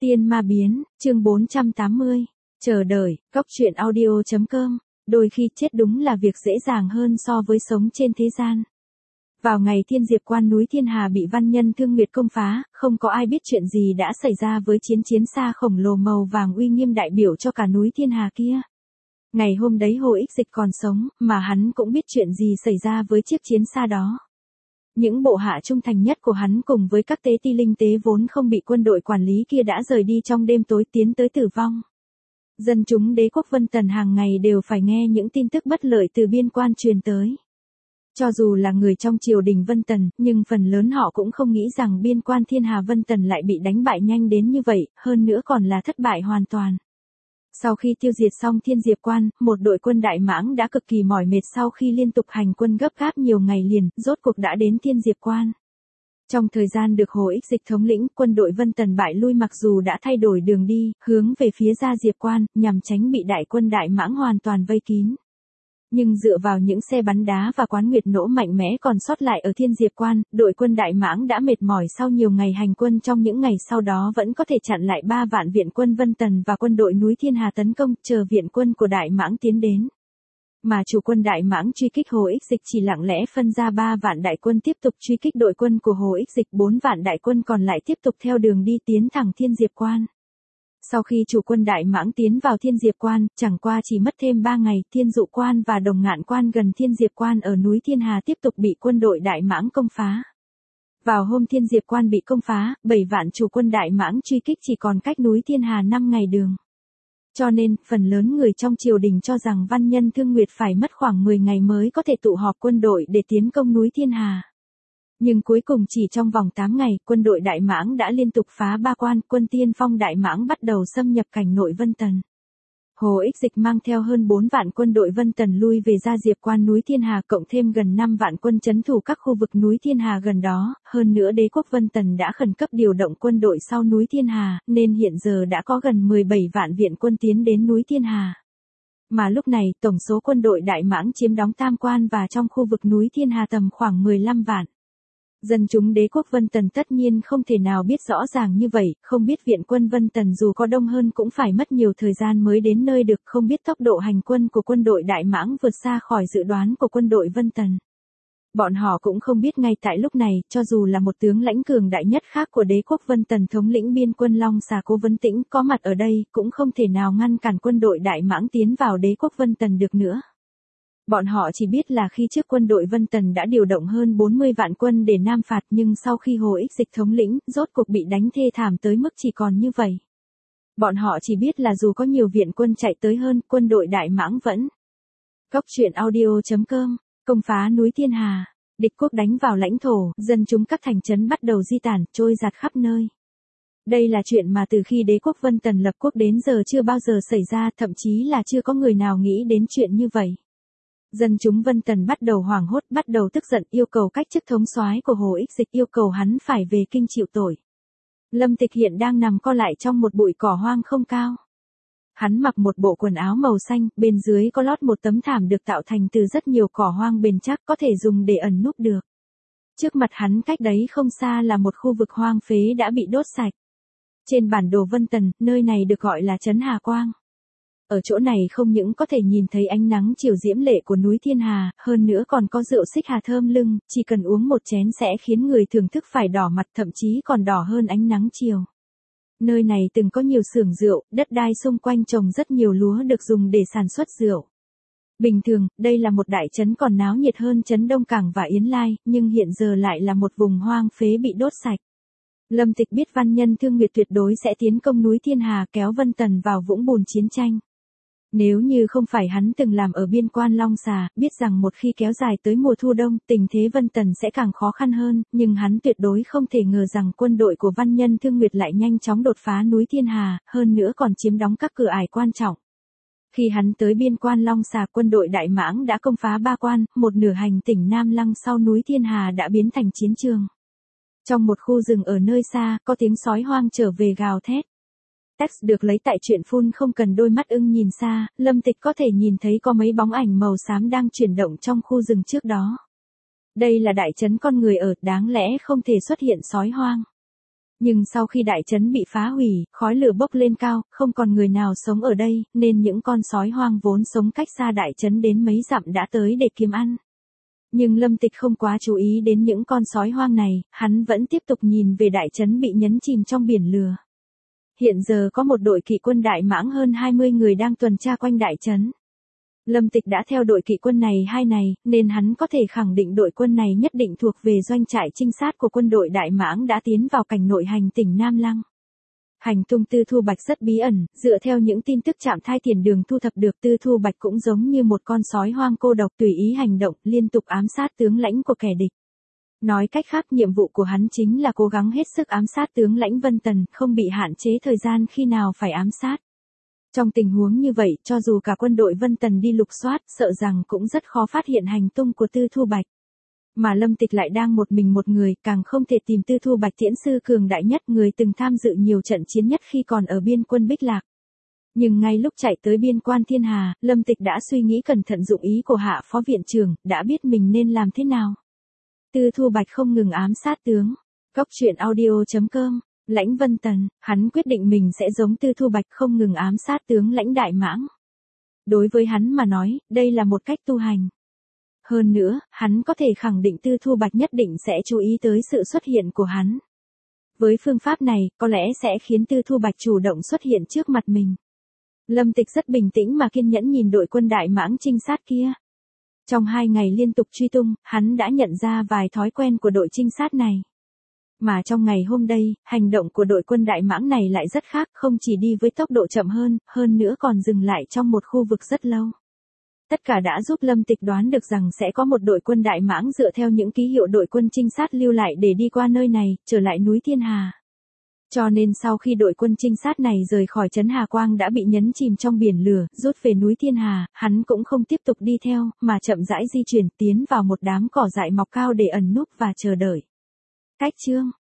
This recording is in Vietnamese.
Tiên ma biến, chương 480. Chờ đợi, cóc truyện audio.com. Đôi khi chết đúng là việc dễ dàng hơn so với sống trên thế gian. Vào ngày Thiên Diệp Quan núi Thiên Hà bị văn nhân Thương Nguyệt công phá, không có ai biết chuyện gì đã xảy ra với chiến xa khổng lồ màu vàng uy nghiêm đại biểu cho cả núi Thiên Hà kia. Ngày hôm đấy Hồ Ích Dịch còn sống, mà hắn cũng biết chuyện gì xảy ra với chiếc chiến xa đó. Những bộ hạ trung thành nhất của hắn cùng với các tế ti linh tế vốn không bị quân đội quản lý kia đã rời đi trong đêm tối tiến tới tử vong. Dân chúng đế quốc Vân Tần hàng ngày đều phải nghe những tin tức bất lợi từ biên quan truyền tới. Cho dù là người trong triều đình Vân Tần, nhưng phần lớn họ cũng không nghĩ rằng biên quan Thiên Hà Vân Tần lại bị đánh bại nhanh đến như vậy, hơn nữa còn là thất bại hoàn toàn. Sau khi tiêu diệt xong Thiên Diệp Quan, một đội quân Đại Mãng đã cực kỳ mỏi mệt sau khi liên tục hành quân gấp gáp nhiều ngày liền, rốt cuộc đã đến Thiên Diệp Quan. Trong thời gian được Hồ Ích Dịch thống lĩnh, quân đội Vân Tần bại lui mặc dù đã thay đổi đường đi, hướng về phía Gia Diệp Quan, nhằm tránh bị đại quân Đại Mãng hoàn toàn vây kín. Nhưng dựa vào những xe bắn đá và quán nguyệt nổ mạnh mẽ còn sót lại ở Thiên Diệp Quan, đội quân Đại Mãng đã mệt mỏi sau nhiều ngày hành quân, trong những ngày sau đó vẫn có thể chặn lại 3 vạn viện quân Vân Tần và quân đội núi Thiên Hà tấn công, chờ viện quân của Đại Mãng tiến đến. Mà chủ quân Đại Mãng truy kích Hồ Ích Dịch chỉ lặng lẽ phân ra 3 vạn đại quân tiếp tục truy kích đội quân của Hồ Ích Dịch, 4 vạn đại quân còn lại tiếp tục theo đường đi tiến thẳng Thiên Diệp Quan. Sau khi chủ quân Đại Mãng tiến vào Thiên Diệp Quan, chẳng qua chỉ mất thêm 3 ngày, Thiên Dụ Quan và Đồng Ngạn Quan gần Thiên Diệp Quan ở núi Thiên Hà tiếp tục bị quân đội Đại Mãng công phá. Vào hôm Thiên Diệp Quan bị công phá, 7 vạn chủ quân Đại Mãng truy kích chỉ còn cách núi Thiên Hà 5 ngày đường. Cho nên, phần lớn người trong triều đình cho rằng văn nhân Thương Nguyệt phải mất khoảng 10 ngày mới có thể tụ họp quân đội để tiến công núi Thiên Hà. Nhưng cuối cùng chỉ trong vòng 8 ngày, quân đội Đại Mãng đã liên tục phá 3 quan, quân tiên phong Đại Mãng bắt đầu xâm nhập cảnh nội Vân Tần. Hồ Ích Dịch mang theo hơn 4 vạn quân đội Vân Tần lui về Gia Diệp Quan núi Thiên Hà, cộng thêm gần 5 vạn quân trấn thủ các khu vực núi Thiên Hà gần đó, hơn nữa đế quốc Vân Tần đã khẩn cấp điều động quân đội sau núi Thiên Hà, nên hiện giờ đã có gần 17 vạn viện quân tiến đến núi Thiên Hà. Mà lúc này, tổng số quân đội Đại Mãng chiếm đóng Tam Quan và trong khu vực núi Thiên Hà tầm khoảng 15 vạn. Dân chúng đế quốc Vân Tần tất nhiên không thể nào biết rõ ràng như vậy, không biết viện quân Vân Tần dù có đông hơn cũng phải mất nhiều thời gian mới đến nơi được, không biết tốc độ hành quân của quân đội Đại Mãng vượt xa khỏi dự đoán của quân đội Vân Tần. Bọn họ cũng không biết ngay tại lúc này, cho dù là một tướng lãnh cường đại nhất khác của đế quốc Vân Tần thống lĩnh biên quân Long Xà Cố Vấn Tĩnh có mặt ở đây, cũng không thể nào ngăn cản quân đội Đại Mãng tiến vào đế quốc Vân Tần được nữa. Bọn họ chỉ biết là khi trước quân đội Vân Tần đã điều động hơn 40 vạn quân để nam phạt, nhưng sau khi Hồ Ích Dịch thống lĩnh, rốt cuộc bị đánh thê thảm tới mức chỉ còn như vậy. Bọn họ chỉ biết là dù có nhiều viện quân chạy tới hơn, quân đội Đại Mãng vẫn. Cóc truyện audio.com, công phá núi Thiên Hà, địch quốc đánh vào lãnh thổ, dân chúng các thành trấn bắt đầu di tản, trôi giạt khắp nơi. Đây là chuyện mà từ khi đế quốc Vân Tần lập quốc đến giờ chưa bao giờ xảy ra, thậm chí là chưa có người nào nghĩ đến chuyện như vậy. Dân chúng Vân Tần bắt đầu hoảng hốt, bắt đầu tức giận, yêu cầu cách chức thống soái của Hồ Ích Dịch, yêu cầu hắn phải về kinh chịu tội. Lâm Tịch hiện đang nằm co lại trong một bụi cỏ hoang không cao. Hắn mặc một bộ quần áo màu xanh, bên dưới có lót một tấm thảm được tạo thành từ rất nhiều cỏ hoang bền chắc, có thể dùng để ẩn núp được. Trước mặt hắn cách đấy không xa là một khu vực hoang phế đã bị đốt sạch. Trên bản đồ Vân Tần, nơi này được gọi là trấn Hà Quang. Ở chỗ này không những có thể nhìn thấy ánh nắng chiều diễm lệ của núi Thiên Hà, hơn nữa còn có rượu xích hà thơm lưng, chỉ cần uống một chén sẽ khiến người thưởng thức phải đỏ mặt, thậm chí còn đỏ hơn ánh nắng chiều. Nơi này từng có nhiều xưởng rượu, đất đai xung quanh trồng rất nhiều lúa được dùng để sản xuất rượu. Bình thường, đây là một đại trấn còn náo nhiệt hơn trấn Đông Cảng và Yến Lai, nhưng hiện giờ lại là một vùng hoang phế bị đốt sạch. Lâm Tịch biết văn nhân Thương Nguyệt tuyệt đối sẽ tiến công núi Thiên Hà, kéo Vân Tần vào vũng bùn chiến tranh. Nếu như không phải hắn từng làm ở biên quan Long Xà, biết rằng một khi kéo dài tới mùa thu đông, tình thế Vân Tần sẽ càng khó khăn hơn, nhưng hắn tuyệt đối không thể ngờ rằng quân đội của văn nhân Thương Nguyệt lại nhanh chóng đột phá núi Thiên Hà, hơn nữa còn chiếm đóng các cửa ải quan trọng. Khi hắn tới biên quan Long Xà, quân đội Đại Mãng đã công phá 3 quan, một nửa hành tỉnh Nam Lăng sau núi Thiên Hà đã biến thành chiến trường. Trong một khu rừng ở nơi xa, có tiếng sói hoang trở về gào thét. Text được lấy tại truyện phun không cần đôi mắt ưng nhìn xa, Lâm Tịch có thể nhìn thấy có mấy bóng ảnh màu xám đang chuyển động trong khu rừng trước đó. Đây là đại trấn con người ở, đáng lẽ không thể xuất hiện sói hoang. Nhưng sau khi đại trấn bị phá hủy, khói lửa bốc lên cao, không còn người nào sống ở đây, nên những con sói hoang vốn sống cách xa đại trấn đến mấy dặm đã tới để kiếm ăn. Nhưng Lâm Tịch không quá chú ý đến những con sói hoang này, hắn vẫn tiếp tục nhìn về đại trấn bị nhấn chìm trong biển lửa. Hiện giờ có một đội kỵ quân Đại Mãng hơn 20 người đang tuần tra quanh đại trấn. Lâm Tịch đã theo đội kỵ quân này 2 ngày, nên hắn có thể khẳng định đội quân này nhất định thuộc về doanh trại trinh sát của quân đội Đại Mãng đã tiến vào cảnh nội hành tỉnh Nam Lăng. Hành tung Tư Thu Bạch rất bí ẩn, dựa theo những tin tức Trạm Thai Tiền Đường thu thập được, Tư Thu Bạch cũng giống như một con sói hoang cô độc tùy ý hành động, liên tục ám sát tướng lãnh của kẻ địch. Nói cách khác, nhiệm vụ của hắn chính là cố gắng hết sức ám sát tướng lãnh Vân Tần, không bị hạn chế thời gian khi nào phải ám sát. Trong tình huống như vậy, cho dù cả quân đội Vân Tần đi lục soát, sợ rằng cũng rất khó phát hiện hành tung của Tư Thu Bạch. Mà Lâm Tịch lại đang một mình một người, càng không thể tìm Tư Thu Bạch tiễn sư cường đại nhất, người từng tham dự nhiều trận chiến nhất khi còn ở biên quân Bích Lạc. Nhưng ngay lúc chạy tới biên quan Thiên Hà, Lâm Tịch đã suy nghĩ cẩn thận dụng ý của Hạ Phó Viện trưởng, đã biết mình nên làm thế nào. Tư Thu Bạch không ngừng ám sát tướng. Góc truyện audio.com. Lãnh Vân Tần, hắn quyết định mình sẽ giống Tư Thu Bạch không ngừng ám sát tướng lãnh Đại Mãng. Đối với hắn mà nói, đây là một cách tu hành. Hơn nữa, hắn có thể khẳng định Tư Thu Bạch nhất định sẽ chú ý tới sự xuất hiện của hắn. Với phương pháp này, có lẽ sẽ khiến Tư Thu Bạch chủ động xuất hiện trước mặt mình. Lâm Tịch rất bình tĩnh mà kiên nhẫn nhìn đội quân Đại Mãng trinh sát kia. Trong 2 ngày liên tục truy tung, hắn đã nhận ra vài thói quen của đội trinh sát này. Mà trong ngày hôm đây, hành động của đội quân Đại Mãng này lại rất khác, không chỉ đi với tốc độ chậm hơn nữa còn dừng lại trong một khu vực rất lâu. Tất cả đã giúp Lâm Tịch đoán được rằng sẽ có một đội quân Đại Mãng dựa theo những ký hiệu đội quân trinh sát lưu lại để đi qua nơi này, trở lại núi Thiên Hà. Cho nên sau khi đội quân trinh sát này rời khỏi trấn Hà Quang đã bị nhấn chìm trong biển lửa, rút về núi Thiên Hà, hắn cũng không tiếp tục đi theo, mà chậm rãi di chuyển tiến vào một đám cỏ dại mọc cao để ẩn núp và chờ đợi. Cách chương